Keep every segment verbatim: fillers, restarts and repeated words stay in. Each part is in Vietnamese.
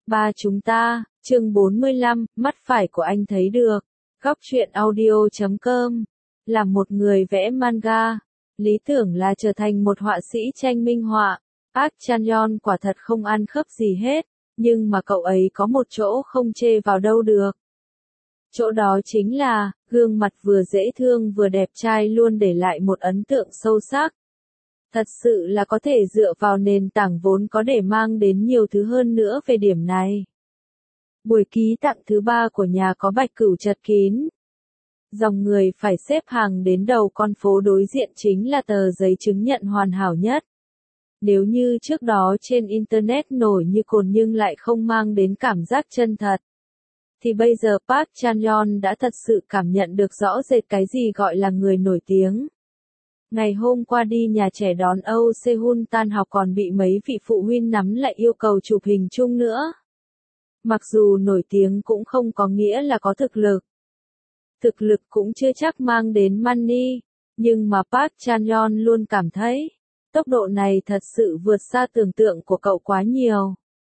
Ba chúng ta, chương bốn mươi lăm, mắt phải của anh thấy được. Góc truyện audio chấm com. Là một người vẽ manga, lý tưởng là trở thành một họa sĩ tranh minh họa. Park Chan-yeon quả thật không ăn khớp gì hết, nhưng mà cậu ấy có một chỗ không chê vào đâu được. Chỗ đó chính là, gương mặt vừa dễ thương vừa đẹp trai luôn để lại một ấn tượng sâu sắc. Thật sự là có thể dựa vào nền tảng vốn có để mang đến nhiều thứ hơn nữa về điểm này. Buổi ký tặng thứ ba của nhà có bạch cửu chật kín. Dòng người phải xếp hàng đến đầu con phố đối diện chính là tờ giấy chứng nhận hoàn hảo nhất. Nếu như trước đó trên Internet nổi như cồn nhưng lại không mang đến cảm giác chân thật, thì bây giờ Park Chan-yeon đã thật sự cảm nhận được rõ rệt cái gì gọi là người nổi tiếng. Ngày hôm qua đi nhà trẻ đón Âu Se-hun tan học còn bị mấy vị phụ huynh nắm lại yêu cầu chụp hình chung nữa. Mặc dù nổi tiếng cũng không có nghĩa là có thực lực. Thực lực cũng chưa chắc mang đến money, nhưng mà Park Chan-yeon luôn cảm thấy, tốc độ này thật sự vượt xa tưởng tượng của cậu quá nhiều.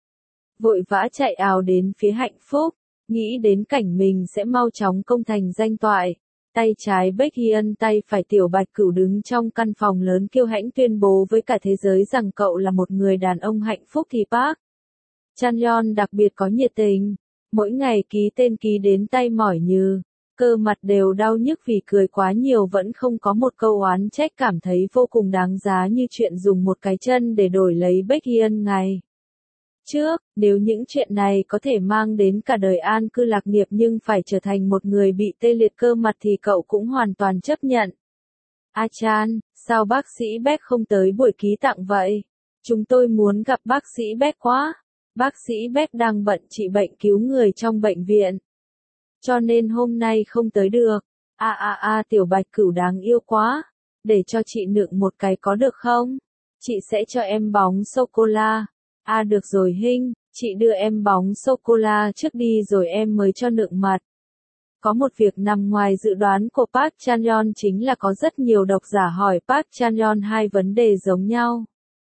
Vội vã chạy ào đến phía hạnh phúc, nghĩ đến cảnh mình sẽ mau chóng công thành danh toại. Tay trái Baekhyun, tay phải Tiểu Bạch Cửu đứng trong căn phòng lớn kiêu hãnh tuyên bố với cả thế giới rằng cậu là một người đàn ông hạnh phúc thì Park Chan-yeon đặc biệt có nhiệt tình. Mỗi ngày ký tên ký đến tay mỏi nhừ, cơ mặt đều đau nhức vì cười quá nhiều vẫn không có một câu oán trách, cảm thấy vô cùng đáng giá như chuyện dùng một cái chân để đổi lấy Baekhyun ngày trước. Nếu những chuyện này có thể mang đến cả đời an cư lạc nghiệp nhưng phải trở thành một người bị tê liệt cơ mặt thì cậu cũng hoàn toàn chấp nhận. A Chan, sao bác sĩ Beck không tới buổi ký tặng vậy? Chúng tôi muốn gặp bác sĩ Beck quá. Bác sĩ Beck đang bận trị bệnh cứu người trong bệnh viện, cho nên hôm nay không tới được. A a a Tiểu Bạch Cửu đáng yêu quá. Để cho chị nựng một cái có được không? Chị sẽ cho em bóng sô-cô-la. À được rồi Hinh, chị đưa em bóng sô-cô-la trước đi rồi em mới cho nựng mặt. Có một việc nằm ngoài dự đoán của Park Chan-yeon chính là có rất nhiều độc giả hỏi Park Chan-yeon hai vấn đề giống nhau.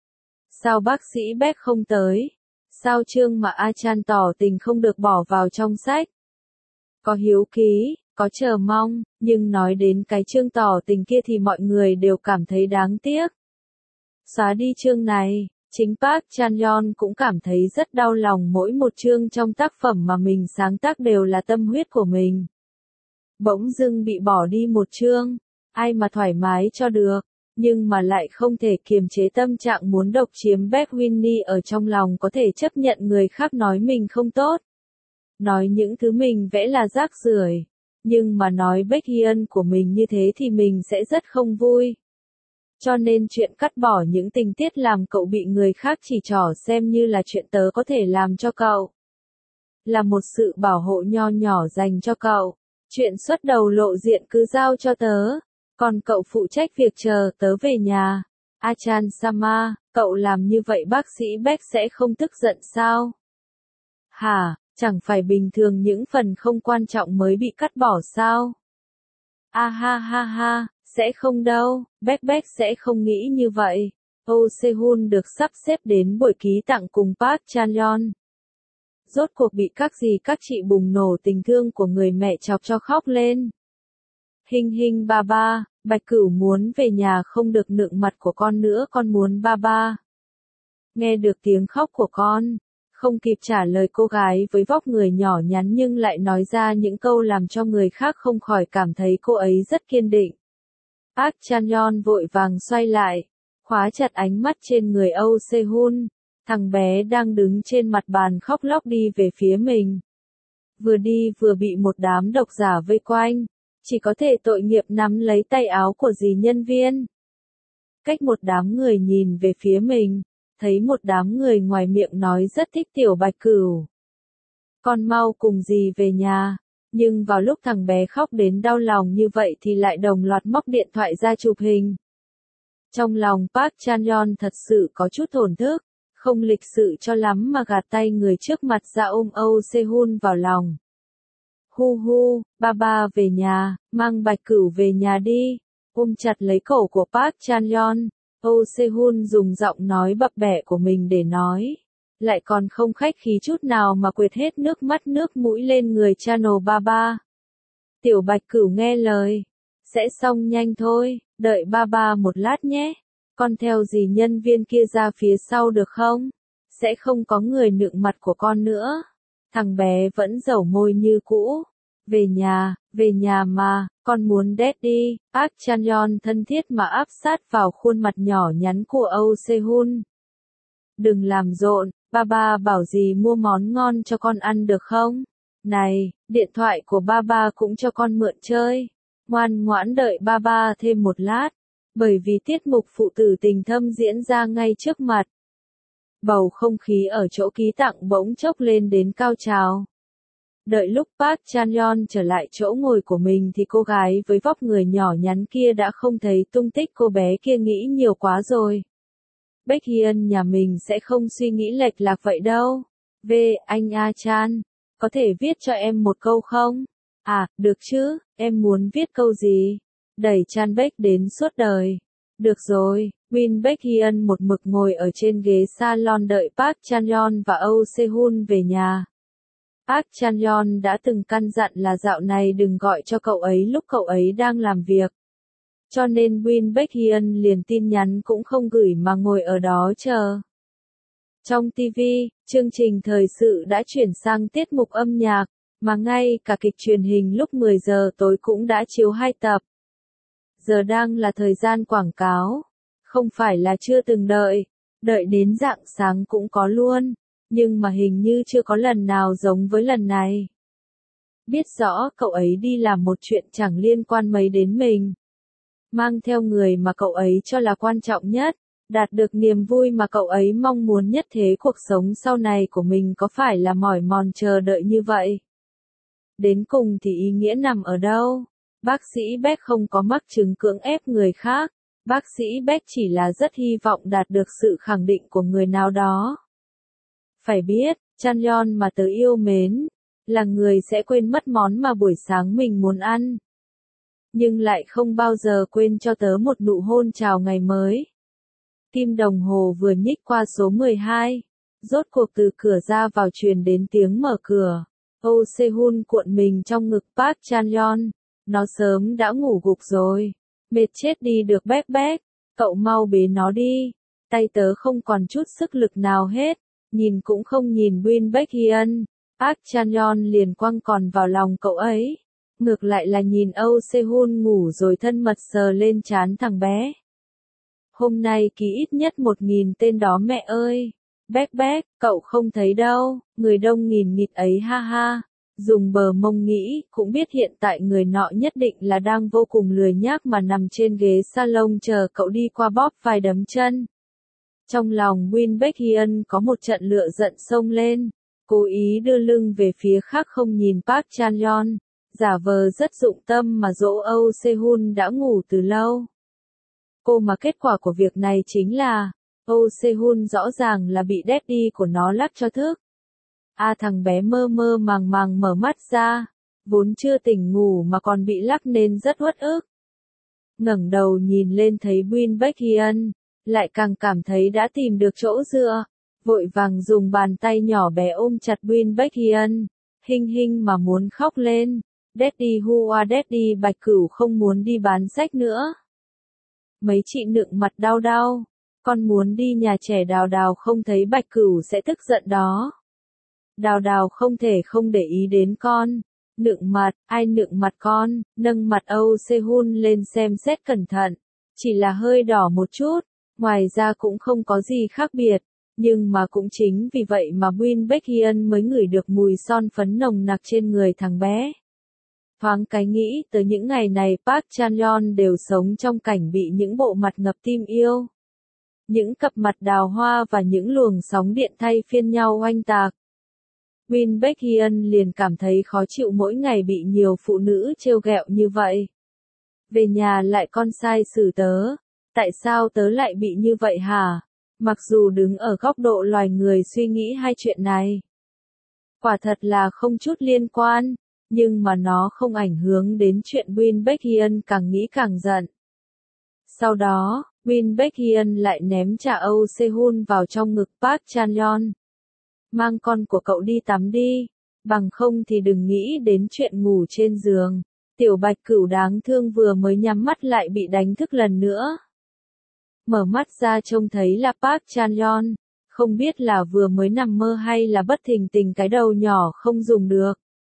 Sao bác sĩ Beck không tới? Sao chương mà A Chan tỏ tình không được bỏ vào trong sách? Có hiếu kỳ, có chờ mong, nhưng nói đến cái chương tỏ tình kia thì mọi người đều cảm thấy đáng tiếc. Xóa đi chương này. Chính Park Chan-yeon cũng cảm thấy rất đau lòng, mỗi một chương trong tác phẩm mà mình sáng tác đều là tâm huyết của mình. Bỗng dưng bị bỏ đi một chương, ai mà thoải mái cho được, nhưng mà lại không thể kiềm chế tâm trạng muốn độc chiếm Beck Winnie ở trong lòng, có thể chấp nhận người khác nói mình không tốt. Nói những thứ mình vẽ là rác rưởi, nhưng mà nói Baekhyun của mình như thế thì mình sẽ rất không vui. Cho nên chuyện cắt bỏ những tình tiết làm cậu bị người khác chỉ trỏ xem như là chuyện tớ có thể làm cho cậu. Là một sự bảo hộ nho nhỏ dành cho cậu. Chuyện xuất đầu lộ diện cứ giao cho tớ. Còn cậu phụ trách việc chờ tớ về nhà. A Chan Sama, cậu làm như vậy bác sĩ Beck sẽ không tức giận sao? Hả, chẳng phải bình thường những phần không quan trọng mới bị cắt bỏ sao? A ha ha ha. Sẽ không đâu, Beck Beck sẽ không nghĩ như vậy. Oh Se-hun được sắp xếp đến buổi ký tặng cùng Park Chan-yeon. Rốt cuộc bị các gì các chị bùng nổ tình thương của người mẹ chọc cho khóc lên. Hinh hinh ba ba, Bạch Cửu muốn về nhà không được nựng mặt của con nữa, con muốn ba ba. Nghe được tiếng khóc của con, không kịp trả lời cô gái với vóc người nhỏ nhắn nhưng lại nói ra những câu làm cho người khác không khỏi cảm thấy cô ấy rất kiên định. Park Chan-yeon vội vàng xoay lại, khóa chặt ánh mắt trên người Âu Se-hun, thằng bé đang đứng trên mặt bàn khóc lóc đi về phía mình. Vừa đi vừa bị một đám độc giả vây quanh, chỉ có thể tội nghiệp nắm lấy tay áo của dì nhân viên. Cách một đám người nhìn về phía mình, thấy một đám người ngoài miệng nói rất thích Tiểu Bạch Cửu. Con mau cùng dì về nhà. Nhưng vào lúc thằng bé khóc đến đau lòng như vậy thì lại đồng loạt móc điện thoại ra chụp hình. Trong lòng Park Chan-yeon thật sự có chút thổn thức, không lịch sự cho lắm mà gạt tay người trước mặt ra ôm Âu Se-hun vào lòng. Hu hu, ba ba về nhà, mang Bạch Cửu về nhà đi. Ôm chặt lấy cổ của Park Chan-yeon, Âu Se-hun dùng giọng nói bập bẹ của mình để nói. lại còn không khách khí chút nào mà quệt hết nước mắt nước mũi lên người Channel ba ba. Tiểu Bạch Cửu nghe lời, sẽ xong nhanh thôi, đợi ba ba một lát nhé, con theo dì nhân viên kia ra phía sau được không? Sẽ không có người nựng mặt của con nữa. Thằng bé vẫn dẩu môi như cũ. Về nhà, về nhà mà, con muốn daddy. Park Chan-yeon thân thiết mà áp sát vào khuôn mặt nhỏ nhắn của Âu Se-hun. Đừng làm rộn, ba ba bảo dì mua món ngon cho con ăn được không? Này, điện thoại của ba ba cũng cho con mượn chơi. Ngoan ngoãn đợi ba ba thêm một lát. Bởi vì tiết mục phụ tử tình thâm diễn ra ngay trước mặt. Bầu không khí ở chỗ ký tặng bỗng chốc lên đến cao trào. Đợi lúc Park Chan-yeon trở lại chỗ ngồi của mình thì cô gái với vóc người nhỏ nhắn kia đã không thấy tung tích cô bé kia nghĩ nhiều quá rồi. Baekhyun nhà mình sẽ không suy nghĩ lệch lạc vậy đâu. Về, anh A Chan, có thể viết cho em một câu không? À, được chứ, em muốn viết câu gì? Đẩy Chan Baek đến suốt đời. Được rồi, Win Baekhyun một mực ngồi ở trên ghế salon đợi Park Chan-yeon và Âu Se-hun về nhà. Park Chan-yeon đã từng căn dặn là dạo này đừng gọi cho cậu ấy lúc cậu ấy đang làm việc. Cho nên Win Baekhyun liền tin nhắn cũng không gửi mà ngồi ở đó chờ. Trong ti vi, chương trình thời sự đã chuyển sang tiết mục âm nhạc, mà ngay cả kịch truyền hình lúc mười giờ tối cũng đã chiếu hai tập. Giờ đang là thời gian quảng cáo. Không phải là chưa từng đợi, đợi đến rạng sáng cũng có luôn, nhưng mà hình như chưa có lần nào giống với lần này. Biết rõ cậu ấy đi làm một chuyện chẳng liên quan mấy đến mình. Mang theo người mà cậu ấy cho là quan trọng nhất, đạt được niềm vui mà cậu ấy mong muốn nhất, thế cuộc sống sau này của mình có phải là mỏi mòn chờ đợi như vậy? Đến cùng thì ý nghĩa nằm ở đâu? Bác sĩ Beck không có mắc chứng cưỡng ép người khác. Bác sĩ Beck chỉ là rất hy vọng đạt được sự khẳng định của người nào đó. Phải biết, Chan-yeon mà tớ yêu mến, là người sẽ quên mất món mà buổi sáng mình muốn ăn. Nhưng lại không bao giờ quên cho tớ một nụ hôn chào ngày mới. Kim đồng hồ vừa nhích qua số mười hai. Rốt cuộc từ cửa ra vào truyền đến tiếng mở cửa. Âu Se-hun cuộn mình trong ngực Park Chan-yeon. Nó sớm đã ngủ gục rồi. Mệt chết đi được Béc Béc, cậu mau bế nó đi. Tay tớ không còn chút sức lực nào hết, nhìn cũng không nhìn Win Baekhyun. Park Chan-yeon liền quăng còn vào lòng cậu ấy. Ngược lại là nhìn Âu Se-hun ngủ rồi thân mật sờ lên trán thằng bé. Hôm nay ký ít nhất một nghìn tên đó mẹ ơi. Béc Béc, cậu không thấy đâu, người đông nghìn nghịt ấy ha ha. Dùng bờ mông nghĩ, cũng biết hiện tại người nọ nhất định là đang vô cùng lười nhác mà nằm trên ghế salon chờ cậu đi qua bóp vài đấm chân. Trong lòng Win Baekhyun có một trận lửa giận xông lên, cố ý đưa lưng về phía khác không nhìn Park Chan-yeon, giả vờ rất dụng tâm mà dỗ Âu Se-hun đã ngủ từ lâu. Cô mà kết quả của việc này chính là, Âu Se-hun rõ ràng là bị daddy của nó lắc cho thức. A à, thằng bé mơ mơ màng màng mở mắt ra, vốn chưa tỉnh ngủ mà còn bị lắc nên rất uất ức. Ngẩng đầu nhìn lên thấy Win Baekhyun, lại càng cảm thấy đã tìm được chỗ dựa, vội vàng dùng bàn tay nhỏ bé ôm chặt Win Baekhyun, hinh hinh mà muốn khóc lên. Daddy Hua Daddy Bạch Cửu không muốn đi bán sách nữa. Mấy chị nựng mặt đau đau, con muốn đi nhà trẻ Đào Đào không thấy Bạch Cửu sẽ tức giận đó. Đào Đào không thể không để ý đến con. Nựng mặt, ai nựng mặt con, nâng mặt Âu Se-hun lên xem xét cẩn thận. Chỉ là hơi đỏ một chút, ngoài ra cũng không có gì khác biệt. Nhưng mà cũng chính vì vậy mà Win Baekhyun mới ngửi được mùi son phấn nồng nặc trên người thằng bé. Thoáng cái nghĩ tới những ngày này Park Chan-yeon đều sống trong cảnh bị những bộ mặt ngập tim yêu. Những cặp mặt đào hoa và những luồng sóng điện thay phiên nhau oanh tạc. Win Baekhyun liền cảm thấy khó chịu mỗi ngày bị nhiều phụ nữ trêu ghẹo như vậy. Về nhà lại con sai xử tớ. Tại sao tớ lại bị như vậy hả? Mặc dù đứng ở góc độ loài người suy nghĩ hai chuyện này, quả thật là không chút liên quan, nhưng mà nó không ảnh hưởng đến chuyện Win Baekhyun càng nghĩ càng giận. Sau đó, Win Baekhyun lại ném trả Âu Se-hun vào trong ngực Park Chan-yeon. mang con của cậu đi tắm đi, bằng không thì đừng nghĩ đến chuyện ngủ trên giường. Tiểu Bạch Cửu đáng thương vừa mới nhắm mắt lại bị đánh thức lần nữa. Mở mắt ra trông thấy là Park Chan-yeon, không biết là vừa mới nằm mơ hay là bất thình tình cái đầu nhỏ không dùng được.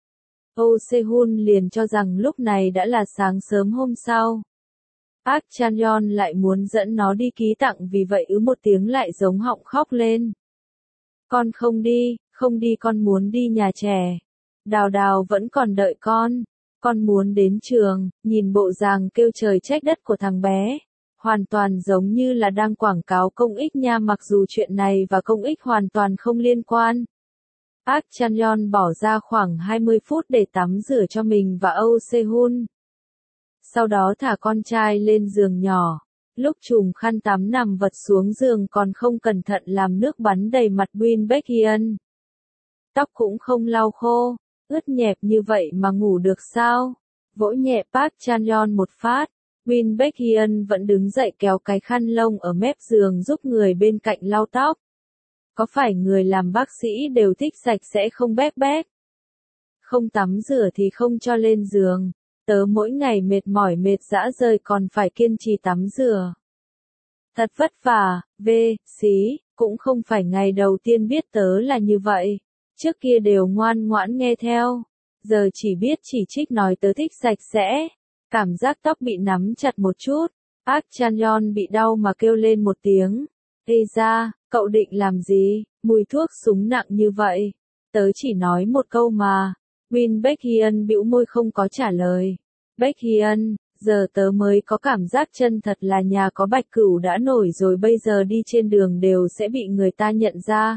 Oh Se-hun liền cho rằng lúc này đã là sáng sớm hôm sau. Park Chan-yeon lại muốn dẫn nó đi ký tặng vì vậy ứ một tiếng lại giống họng khóc lên. Con không đi, không đi con muốn đi nhà trẻ. Đào Đào vẫn còn đợi con. Con muốn đến trường, nhìn bộ dạng kêu trời trách đất của thằng bé. Hoàn toàn giống như là đang quảng cáo công ích nha, mặc dù chuyện này và công ích hoàn toàn không liên quan. Park Chan-yeon bỏ ra khoảng hai mươi phút để tắm rửa cho mình và Oh Se-hun. Sau đó thả con trai lên giường nhỏ. Lúc trùm khăn tắm nằm vật xuống giường còn không cẩn thận làm nước bắn đầy mặt Win Baek-hyun. Tóc cũng không lau khô, ướt nhẹp như vậy mà ngủ được sao? Vỗ nhẹ Park Chan-yeon một phát. Win Baek-hyun vẫn đứng dậy kéo cái khăn lông ở mép giường giúp người bên cạnh lau tóc. Có phải người làm bác sĩ đều thích sạch sẽ không béc béc? Không tắm rửa thì không cho lên giường. Tớ mỗi ngày mệt mỏi mệt dã rời còn phải kiên trì tắm rửa. Thật vất vả, vê, xí, cũng không phải ngày đầu tiên biết tớ là như vậy. Trước kia đều ngoan ngoãn nghe theo. Giờ chỉ biết chỉ trích nói tớ thích sạch sẽ. Cảm giác tóc bị nắm chặt một chút. Park Chan-yeon bị đau mà kêu lên một tiếng. Ê ra, cậu định làm gì? Mùi thuốc súng nặng như vậy. Tớ chỉ nói một câu mà. Win Baek-hyun bĩu môi không có trả lời. Baek-hyun, giờ tớ mới có cảm giác chân thật là nhà có Bạch Cửu đã nổi rồi, bây giờ đi trên đường đều sẽ bị người ta nhận ra.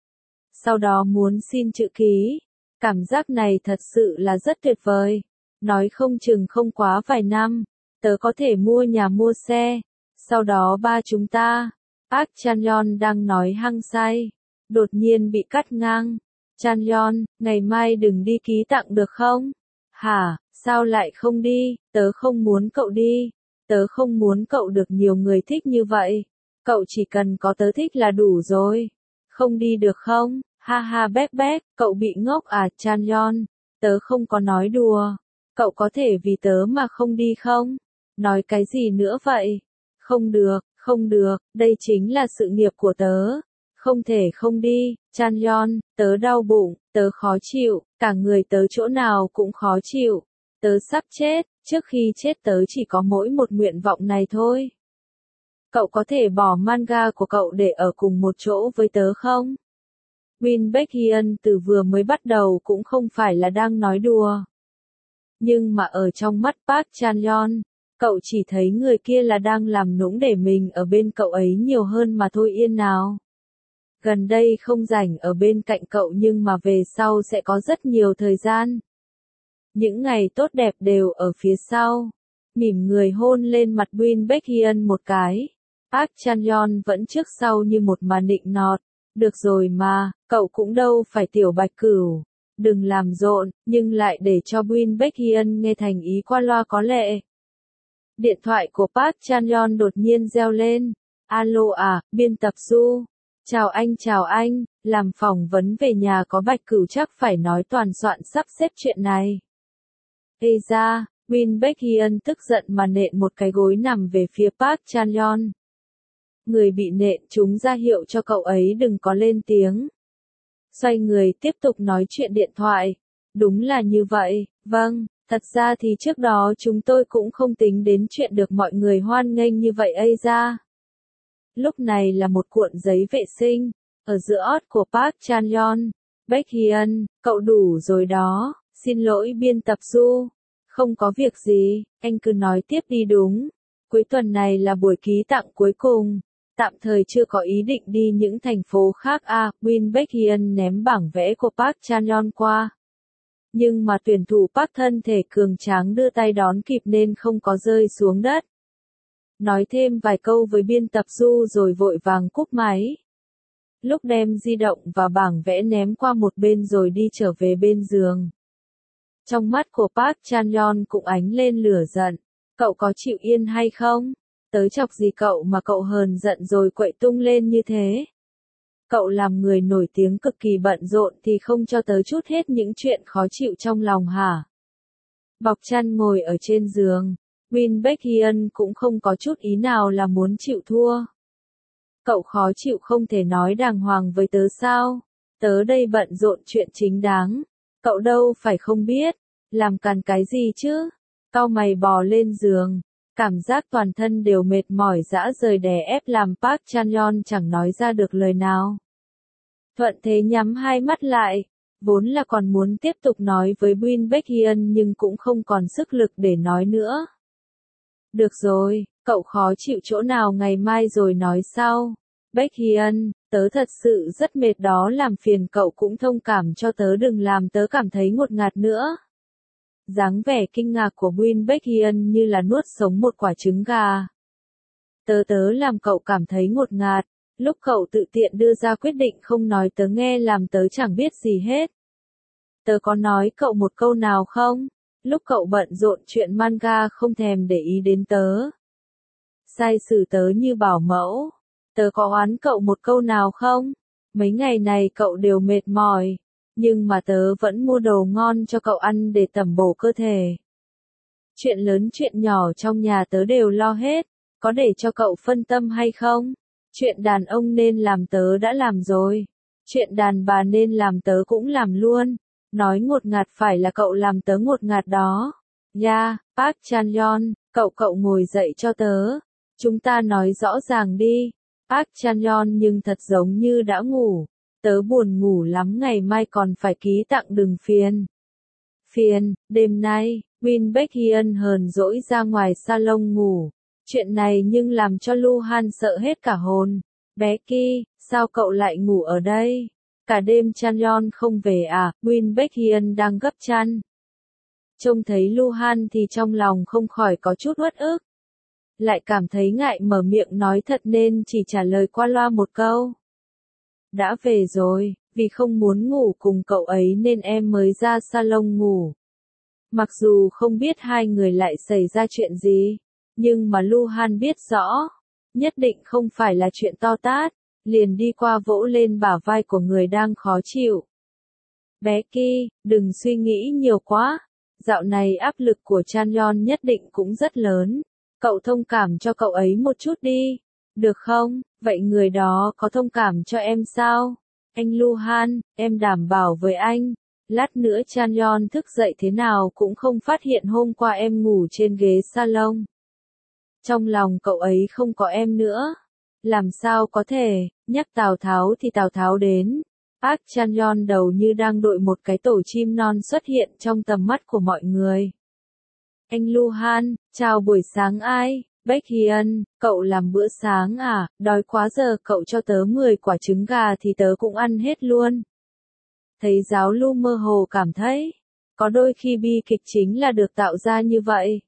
Sau đó muốn xin chữ ký. Cảm giác này thật sự là rất tuyệt vời. Nói không chừng không quá vài năm, tớ có thể mua nhà mua xe. Sau đó ba chúng ta. Park Chan-yeon đang nói hăng say. Đột nhiên bị cắt ngang. Chan-yeon, ngày mai đừng đi ký tặng được không? Hả, sao lại không đi? Tớ không muốn cậu đi. Tớ không muốn cậu được nhiều người thích như vậy. Cậu chỉ cần có tớ thích là đủ rồi. Không đi được không? Ha ha béc béc, cậu bị ngốc à Chan-yeon? Tớ không có nói đùa. Cậu có thể vì tớ mà không đi không? Nói cái gì nữa vậy? Không được, không được, đây chính là sự nghiệp của tớ. Không thể không đi, Chan-yeon, tớ đau bụng, tớ khó chịu, cả người tớ chỗ nào cũng khó chịu. Tớ sắp chết, trước khi chết tớ chỉ có mỗi một nguyện vọng này thôi. Cậu có thể bỏ manga của cậu để ở cùng một chỗ với tớ không? Win Baek-hyun từ vừa mới bắt đầu cũng không phải là đang nói đùa. Nhưng mà ở trong mắt Park Chan-yeon, cậu chỉ thấy người kia là đang làm nũng để mình ở bên cậu ấy nhiều hơn mà thôi yên nào. Gần đây không rảnh ở bên cạnh cậu nhưng mà về sau sẽ có rất nhiều thời gian. Những ngày tốt đẹp đều ở phía sau. Mỉm người hôn lên mặt Win Baek-hyun một cái. Park Chan-yeon vẫn trước sau như một màn nịnh nọt. Được rồi mà, cậu cũng đâu phải tiểu Bạch Cửu. Đừng làm rộn, nhưng lại để cho Win Baek-hyun nghe thành ý qua loa có lệ. Điện thoại của Park Chan-yeon đột nhiên reo lên. Alo à, biên tập Du. Chào anh chào anh, làm phỏng vấn về nhà có Bạch Cửu chắc phải nói toàn soạn sắp xếp chuyện này. Ê ra, Win Baek-hyun tức giận mà nện một cái gối nằm về phía Park Chan-yeon. Người bị nện chúng ra hiệu cho cậu ấy đừng có lên tiếng. Xoay người tiếp tục nói chuyện điện thoại. Đúng là như vậy, vâng, thật ra thì trước đó chúng tôi cũng không tính đến chuyện được mọi người hoan nghênh như vậy ây ra. Lúc này là một cuộn giấy vệ sinh, ở giữa ót của Park Chan-yeon. Baek-hyun, cậu đủ rồi đó, xin lỗi biên tập Du. Không có việc gì, anh cứ nói tiếp đi đúng. Cuối tuần này là buổi ký tặng cuối cùng. Tạm thời chưa có ý định đi những thành phố khác à, Win Baek-hyun ném bảng vẽ của Park Chan-yeon qua. Nhưng mà tuyển thủ Park thân thể cường tráng đưa tay đón kịp nên không có rơi xuống đất. Nói thêm vài câu với biên tập Du rồi vội vàng cúp máy. Lúc đem di động và bảng vẽ ném qua một bên rồi đi trở về bên giường. Trong mắt của Park Chan-yeon cũng ánh lên lửa giận. Cậu có chịu yên hay không? Tớ chọc gì cậu mà cậu hờn giận rồi quậy tung lên như thế? Cậu làm người nổi tiếng cực kỳ bận rộn thì không cho tớ chút hết những chuyện khó chịu trong lòng hả? Bọc chăn ngồi ở trên giường, Win Baekhyun cũng không có chút ý nào là muốn chịu thua. Cậu khó chịu không thể nói đàng hoàng với tớ sao? Tớ đây bận rộn chuyện chính đáng. Cậu đâu phải không biết. Làm càn cái gì chứ? Cau mày bò lên giường. Cảm giác toàn thân đều mệt mỏi dã rời đè ép làm Park Chan-yeon chẳng nói ra được lời nào. Thuận thế nhắm hai mắt lại. Vốn là còn muốn tiếp tục nói với Win Baekhyun nhưng cũng không còn sức lực để nói nữa. Được rồi, cậu khó chịu chỗ nào ngày mai rồi nói sau. Baekhyun, tớ thật sự rất mệt đó, làm phiền cậu cũng thông cảm cho tớ, đừng làm tớ cảm thấy ngột ngạt nữa. Dáng vẻ kinh ngạc của Win Baekhyun như là nuốt sống một quả trứng gà. Tớ tớ làm cậu cảm thấy ngột ngạt, lúc cậu tự tiện đưa ra quyết định không nói tớ nghe làm tớ chẳng biết gì hết. Tớ có nói cậu một câu nào không? Lúc cậu bận rộn chuyện manga không thèm để ý đến tớ. Sai xử tớ như bảo mẫu. Tớ có oán cậu một câu nào không? Mấy ngày này cậu đều mệt mỏi, nhưng mà tớ vẫn mua đồ ngon cho cậu ăn để tẩm bổ cơ thể. Chuyện lớn chuyện nhỏ trong nhà tớ đều lo hết, có để cho cậu phân tâm hay không? Chuyện đàn ông nên làm tớ đã làm rồi, chuyện đàn bà nên làm tớ cũng làm luôn. Nói ngột ngạt phải là cậu làm tớ ngột ngạt đó. Ya, yeah, Park Chan-yeon, cậu cậu ngồi dậy cho tớ. Chúng ta nói rõ ràng đi. Park Chan-yeon nhưng thật giống như đã ngủ. Tớ buồn ngủ lắm, ngày mai còn phải ký tặng, đừng phiền. Phiền, đêm nay, Win Baekhyun hờn dỗi ra ngoài salon ngủ. Chuyện này nhưng làm cho Luhan sợ hết cả hồn. Bé Ki, sao cậu lại ngủ ở đây? Cả đêm Chan-yeon không về à? Win Baekhyun đang gấp chăn. Trông thấy Luhan thì trong lòng không khỏi có chút uất ức. Lại cảm thấy ngại mở miệng nói thật nên chỉ trả lời qua loa một câu. Đã về rồi, vì không muốn ngủ cùng cậu ấy nên em mới ra salon ngủ. Mặc dù không biết hai người lại xảy ra chuyện gì, nhưng mà Luhan biết rõ, nhất định không phải là chuyện to tát, liền đi qua vỗ lên bả vai của người đang khó chịu. Bé Ki, đừng suy nghĩ nhiều quá, dạo này áp lực của Chan-yeon nhất định cũng rất lớn, cậu thông cảm cho cậu ấy một chút đi, được không? Vậy người đó có thông cảm cho em sao? Anh Luhan, em đảm bảo với anh, lát nữa Chan-yeon thức dậy thế nào cũng không phát hiện hôm qua em ngủ trên ghế salon. Trong lòng cậu ấy không có em nữa. Làm sao có thể, nhắc Tào Tháo thì Tào Tháo đến. Park Chan-yeon đầu như đang đội một cái tổ chim non xuất hiện trong tầm mắt của mọi người. Anh Luhan, chào buổi sáng ai? Baekhyun, cậu làm bữa sáng à? Đói quá, giờ cậu cho tớ mười quả trứng gà thì tớ cũng ăn hết luôn. Thấy giáo Lu mơ hồ cảm thấy, có đôi khi bi kịch chính là được tạo ra như vậy.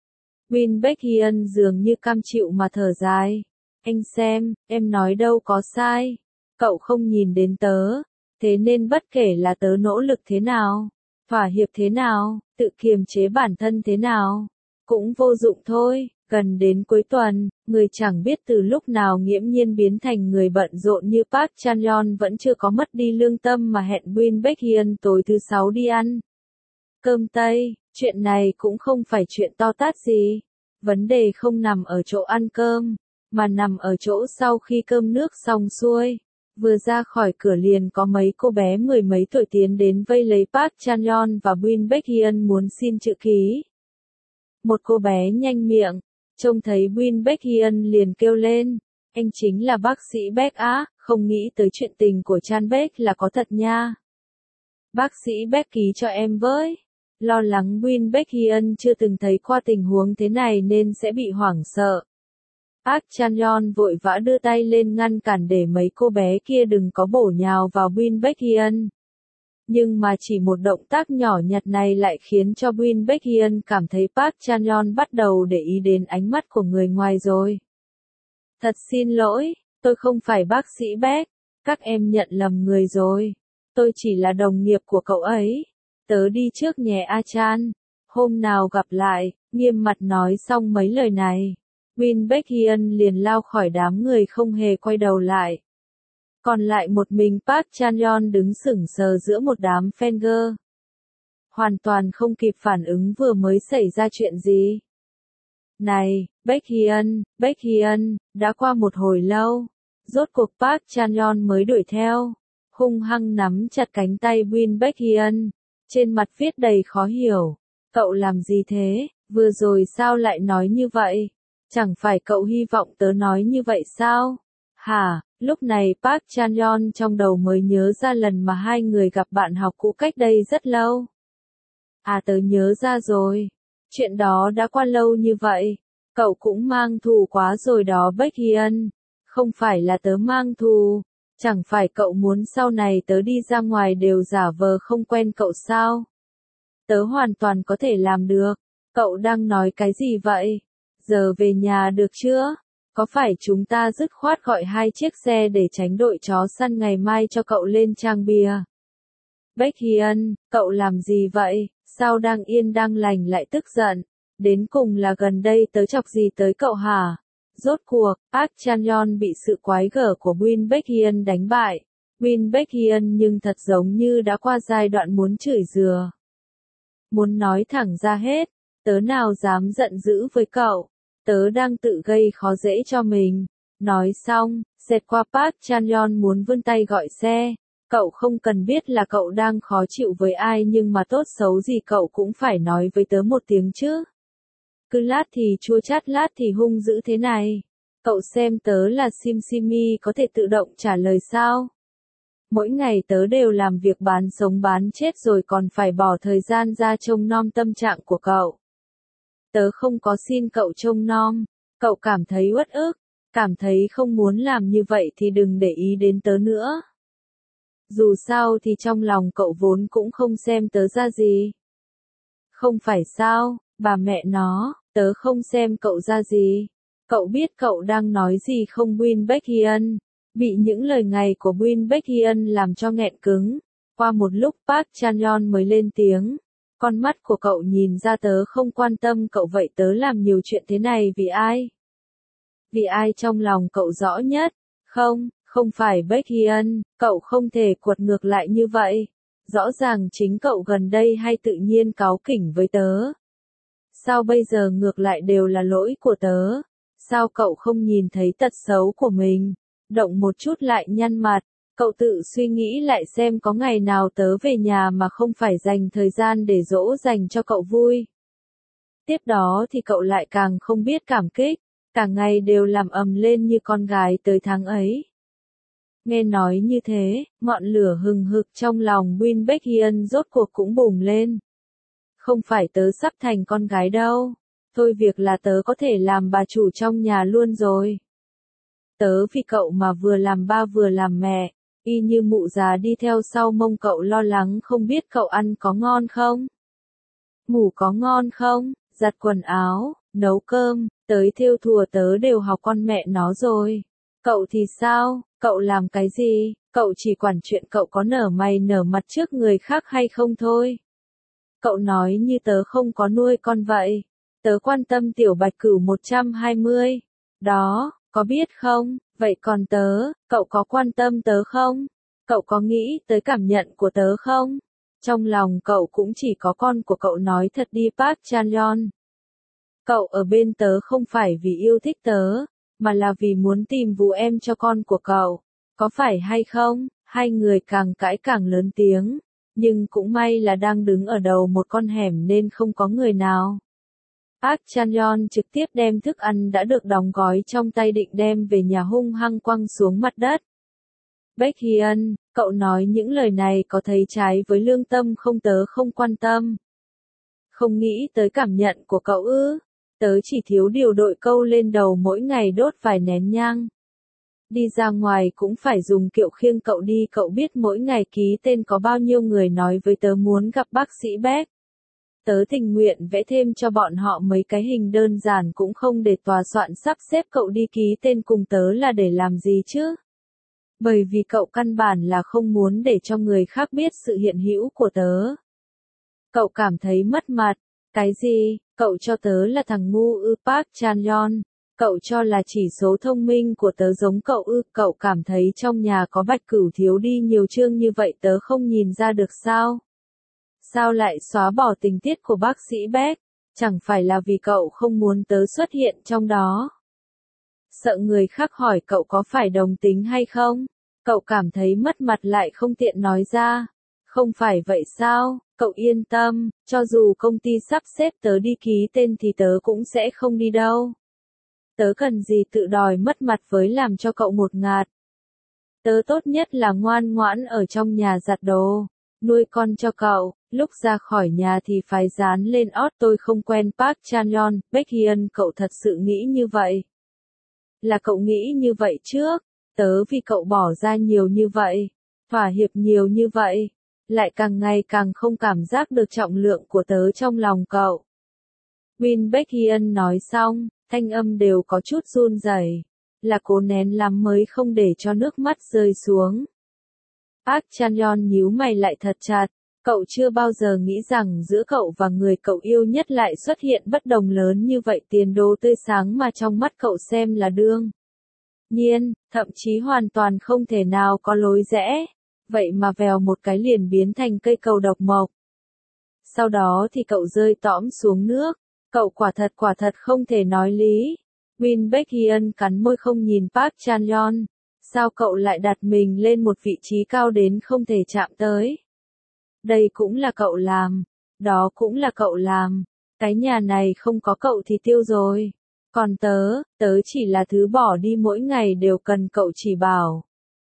Win Baekhyun dường như cam chịu mà thở dài. Anh xem, em nói đâu có sai. Cậu không nhìn đến tớ, thế nên bất kể là tớ nỗ lực thế nào, thỏa hiệp thế nào, tự kiềm chế bản thân thế nào, cũng vô dụng thôi. Gần đến cuối tuần, người chẳng biết từ lúc nào nghiễm nhiên biến thành người bận rộn như Park Chan-yeon vẫn chưa có mất đi lương tâm mà hẹn Win Baekhyun tối thứ sáu đi ăn cơm Tây. Chuyện này cũng không phải chuyện to tát gì. Vấn đề không nằm ở chỗ ăn cơm, mà nằm ở chỗ sau khi cơm nước xong xuôi. Vừa ra khỏi cửa liền có mấy cô bé mười mấy tuổi tiến đến vây lấy Park Chan-yeon và Win Baekhyun muốn xin chữ ký. Một cô bé nhanh miệng, trông thấy Win Baekhyun liền kêu lên, anh chính là bác sĩ Baek á, không nghĩ tới chuyện tình của Chan Baek là có thật nha. Bác sĩ Baek ký cho em với. Lo lắng Win Baekhyun chưa từng thấy qua tình huống thế này nên sẽ bị hoảng sợ. Park Chan-yeon vội vã đưa tay lên ngăn cản để mấy cô bé kia đừng có bổ nhào vào Win Baekhyun. Nhưng mà chỉ một động tác nhỏ nhặt này lại khiến cho Win Baekhyun cảm thấy Park Chan-yeon bắt đầu để ý đến ánh mắt của người ngoài rồi. Thật xin lỗi, tôi không phải bác sĩ Baek, các em nhận lầm người rồi. Tôi chỉ là đồng nghiệp của cậu ấy. Tớ đi trước nhé A Chan. Hôm nào gặp lại, nghiêm mặt nói xong mấy lời này. Win Baekhyun liền lao khỏi đám người không hề quay đầu lại. Còn lại một mình Park Chan-yeon đứng sững sờ giữa một đám fan hoàn toàn không kịp phản ứng vừa mới xảy ra chuyện gì. Này, Baekhyun, Baekhyun, đã qua một hồi lâu, rốt cuộc Park Chan-yeon mới đuổi theo, hung hăng nắm chặt cánh tay Win Baekhyun, trên mặt viết đầy khó hiểu. Cậu làm gì thế, vừa rồi sao lại nói như vậy? Chẳng phải cậu hy vọng tớ nói như vậy sao? Hả, lúc này Park Chan-yeon trong đầu mới nhớ ra lần mà hai người gặp bạn học cũ cách đây rất lâu. À tớ nhớ ra rồi, chuyện đó đã qua lâu như vậy, cậu cũng mang thù quá rồi đó Baekhyun, không phải là tớ mang thù, chẳng phải cậu muốn sau này tớ đi ra ngoài đều giả vờ không quen cậu sao? Tớ hoàn toàn có thể làm được, cậu đang nói cái gì vậy? Giờ về nhà được chưa? Có phải chúng ta dứt khoát gọi hai chiếc xe để tránh đội chó săn ngày mai cho cậu lên trang bia? Baekhyun, cậu làm gì vậy? Sao đang yên đang lành lại tức giận? Đến cùng là gần đây tớ chọc gì tới cậu hả? Rốt cuộc, Park Chan-yeon bị sự quái gở của Win Baekhyun đánh bại. Win Baekhyun nhưng thật giống như đã qua giai đoạn muốn chửi rừa. Muốn nói thẳng ra hết, tớ nào dám giận dữ với cậu, tớ đang tự gây khó dễ cho mình. Nói xong, xẹt qua Park Chan-yeon muốn vươn tay gọi xe. Cậu không cần biết là cậu đang khó chịu với ai nhưng mà tốt xấu gì cậu cũng phải nói với tớ một tiếng chứ. Cứ lát thì chua chát lát thì hung dữ thế này. Cậu xem tớ là sim simi có thể tự động trả lời sao? Mỗi ngày tớ đều làm việc bán sống bán chết rồi còn phải bỏ thời gian ra trông nom tâm trạng của cậu. Tớ không có xin cậu trông nom, cậu cảm thấy uất ức, cảm thấy không muốn làm như vậy thì đừng để ý đến tớ nữa. Dù sao thì trong lòng cậu vốn cũng không xem tớ ra gì. Không phải sao, bà mẹ nó, tớ không xem cậu ra gì. Cậu biết cậu đang nói gì không Win Baekhyun? Bị những lời này của Win Baekhyun làm cho nghẹn cứng. Qua một lúc Park Chan-yeon mới lên tiếng. Con mắt của cậu nhìn ra tớ không quan tâm cậu vậy tớ làm nhiều chuyện thế này vì ai? Vì ai trong lòng cậu rõ nhất? Không, không phải Baekhyun, cậu không thể quật ngược lại như vậy. Rõ ràng chính cậu gần đây hay tự nhiên cáu kỉnh với tớ. Sao bây giờ ngược lại đều là lỗi của tớ? Sao cậu không nhìn thấy tật xấu của mình? Động một chút lại nhăn mặt, cậu tự suy nghĩ lại xem có ngày nào tớ về nhà mà không phải dành thời gian để dỗ dành cho cậu vui. Tiếp đó thì cậu lại càng không biết cảm kích, cả ngày đều làm ầm lên như con gái tới tháng ấy. Nghe nói như thế, ngọn lửa hừng hực trong lòng Win Baekhyun rốt cuộc cũng bùng lên. Không phải tớ sắp thành con gái đâu, thôi việc là tớ có thể làm bà chủ trong nhà luôn rồi. Tớ vì cậu mà vừa làm ba vừa làm mẹ, y như mụ già đi theo sau mông cậu lo lắng không biết cậu ăn có ngon không? Ngủ có ngon không? Giặt quần áo, nấu cơm, tới thêu thùa tớ đều học con mẹ nó rồi. Cậu thì sao? Cậu làm cái gì? Cậu chỉ quản chuyện cậu có nở mày nở mặt trước người khác hay không thôi. Cậu nói như tớ không có nuôi con vậy. Tớ quan tâm tiểu bạch cửu một trăm hai mươi. Đó, có biết không? Vậy còn tớ, cậu có quan tâm tớ không? Cậu có nghĩ tới cảm nhận của tớ không? Trong lòng cậu cũng chỉ có con của cậu nói thật đi Park Chan-yeon. Cậu ở bên tớ không phải vì yêu thích tớ, mà là vì muốn tìm vụ em cho con của cậu. Có phải hay không? Hai người càng cãi càng lớn tiếng. Nhưng cũng may là đang đứng ở đầu một con hẻm nên không có người nào. Park Chan-yeon trực tiếp đem thức ăn đã được đóng gói trong tay định đem về nhà hung hăng quăng xuống mặt đất. Baekhyun, cậu nói những lời này có thấy trái với lương tâm không tớ không quan tâm. Không nghĩ tới cảm nhận của cậu ư, tớ chỉ thiếu điều đội câu lên đầu mỗi ngày đốt vài nén nhang. Đi ra ngoài cũng phải dùng kiệu khiêng cậu đi cậu biết mỗi ngày ký tên có bao nhiêu người nói với tớ muốn gặp bác sĩ Beck. Tớ tình nguyện vẽ thêm cho bọn họ mấy cái hình đơn giản cũng không để tòa soạn sắp xếp cậu đi ký tên cùng tớ là để làm gì chứ? Bởi vì cậu căn bản là không muốn để cho người khác biết sự hiện hữu của tớ. Cậu cảm thấy mất mặt. Cái gì? Cậu cho tớ là thằng ngu ư Park Chan-yeon. Cậu cho là chỉ số thông minh của tớ giống cậu ư, cậu cảm thấy trong nhà có Bạch Cửu thiếu đi nhiều chương như vậy tớ không nhìn ra được sao? Sao lại xóa bỏ tình tiết của bác sĩ Beck? Chẳng phải là vì cậu không muốn tớ xuất hiện trong đó? Sợ người khác hỏi cậu có phải đồng tính hay không? Cậu cảm thấy mất mặt lại không tiện nói ra. Không phải vậy sao? Cậu yên tâm, cho dù công ty sắp xếp tớ đi ký tên thì tớ cũng sẽ không đi đâu. Tớ cần gì tự đòi mất mặt với làm cho cậu một ngạt. Tớ tốt nhất là ngoan ngoãn ở trong nhà giặt đồ, nuôi con cho cậu, lúc ra khỏi nhà thì phải dán lên ót tôi không quen Park Chan-yeon, Baekhyun cậu thật sự nghĩ như vậy. Là cậu nghĩ như vậy trước, tớ vì cậu bỏ ra nhiều như vậy, thỏa hiệp nhiều như vậy, lại càng ngày càng không cảm giác được trọng lượng của tớ trong lòng cậu. Win Baekhyun nói xong, thanh âm đều có chút run rẩy, là cố nén lắm mới không để cho nước mắt rơi xuống. Park Chan-yeon nhíu mày lại thật chặt, cậu chưa bao giờ nghĩ rằng giữa cậu và người cậu yêu nhất lại xuất hiện bất đồng lớn như vậy, tiền đồ tươi sáng mà trong mắt cậu xem là đương nhiên, thậm chí hoàn toàn không thể nào có lối rẽ, vậy mà vèo một cái liền biến thành cây cầu độc mộc. Sau đó thì cậu rơi tõm xuống nước, cậu quả thật quả thật không thể nói lý. Win Baekhyun cắn môi không nhìn Park Chan-yeon, sao cậu lại đặt mình lên một vị trí cao đến không thể chạm tới? Đây cũng là cậu làm, đó cũng là cậu làm, cái nhà này không có cậu thì tiêu rồi. Còn tớ, tớ chỉ là thứ bỏ đi mỗi ngày đều cần cậu chỉ bảo.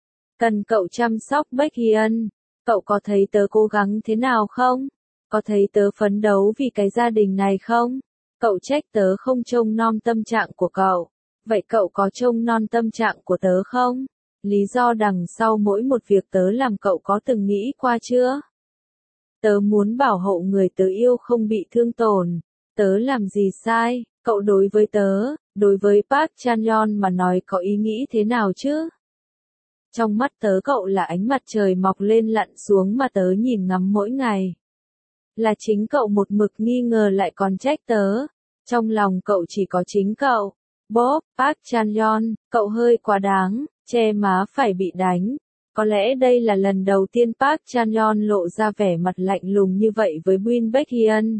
Cần cậu chăm sóc. Baekhyun, cậu có thấy tớ cố gắng thế nào không? Có thấy tớ phấn đấu vì cái gia đình này không? Cậu trách tớ không trông nom tâm trạng của cậu. Vậy cậu có trông non tâm trạng của tớ không? Lý do đằng sau mỗi một việc tớ làm cậu có từng nghĩ qua chưa? Tớ muốn bảo hộ người tớ yêu không bị thương tổn. Tớ làm gì sai? Cậu đối với tớ, đối với Park Chan-yeon mà nói có ý nghĩ thế nào chứ? Trong mắt tớ cậu là ánh mặt trời mọc lên lặn xuống mà tớ nhìn ngắm mỗi ngày. Là chính cậu một mực nghi ngờ lại còn trách tớ. Trong lòng cậu chỉ có chính cậu. Bob, Park Chan-yeon, cậu hơi quá đáng, che má phải bị đánh. Có lẽ đây là lần đầu tiên Park Chan-yeon lộ ra vẻ mặt lạnh lùng như vậy với Win Baekhyun.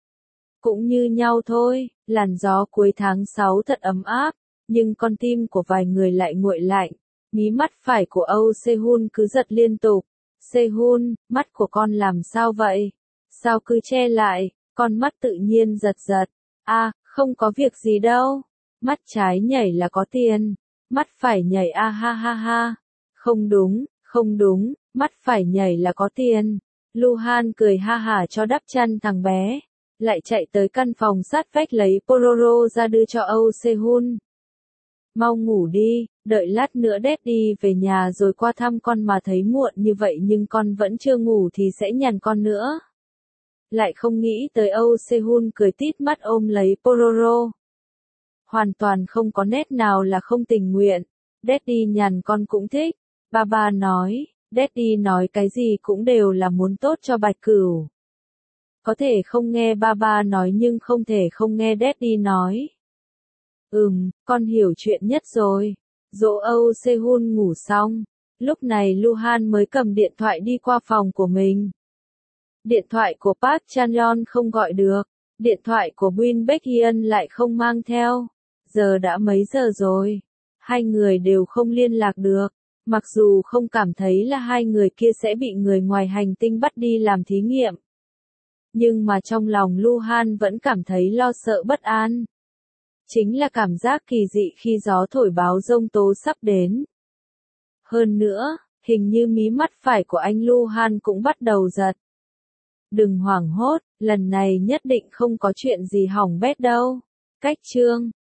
Cũng như nhau thôi, làn gió cuối tháng sáu thật ấm áp, nhưng con tim của vài người lại nguội lạnh. Mí mắt phải của Âu Sehun cứ giật liên tục. Sehun, mắt của con làm sao vậy? Sao cứ che lại? Con mắt tự nhiên giật giật. A, à, không có việc gì đâu. Mắt trái nhảy là có tiền. Mắt phải nhảy a ha ha ha. Không đúng, không đúng, mắt phải nhảy là có tiền. Luhan cười ha hả cho đắp chăn thằng bé. Lại chạy tới căn phòng sát vách lấy Pororo ra đưa cho Âu Sehun. Mau ngủ đi, đợi lát nữa Daddy về nhà rồi qua thăm con mà thấy muộn như vậy nhưng con vẫn chưa ngủ thì sẽ nhằn con nữa. Lại không nghĩ tới Âu Sehun cười tít mắt ôm lấy Pororo. Hoàn toàn không có nét nào là không tình nguyện. Daddy nhằn con cũng thích. Baba nói, Daddy nói cái gì cũng đều là muốn tốt cho Bạch Cửu. Có thể không nghe Baba nói nhưng không thể không nghe Daddy nói. Ừm, con hiểu chuyện nhất rồi. Dỗ Âu Sehun ngủ xong. Lúc này Luhan mới cầm điện thoại đi qua phòng của mình. Điện thoại của Park Chan-yeon không gọi được. Điện thoại của Win Baekhyun lại không mang theo. Giờ đã mấy giờ rồi? Hai người đều không liên lạc được. Mặc dù không cảm thấy là hai người kia sẽ bị người ngoài hành tinh bắt đi làm thí nghiệm. Nhưng mà trong lòng Luhan vẫn cảm thấy lo sợ bất an. Chính là cảm giác kỳ dị khi gió thổi báo giông tố sắp đến. Hơn nữa, hình như mí mắt phải của anh Luhan cũng bắt đầu giật. Đừng hoảng hốt, lần này nhất định không có chuyện gì hỏng bét đâu. Cách chương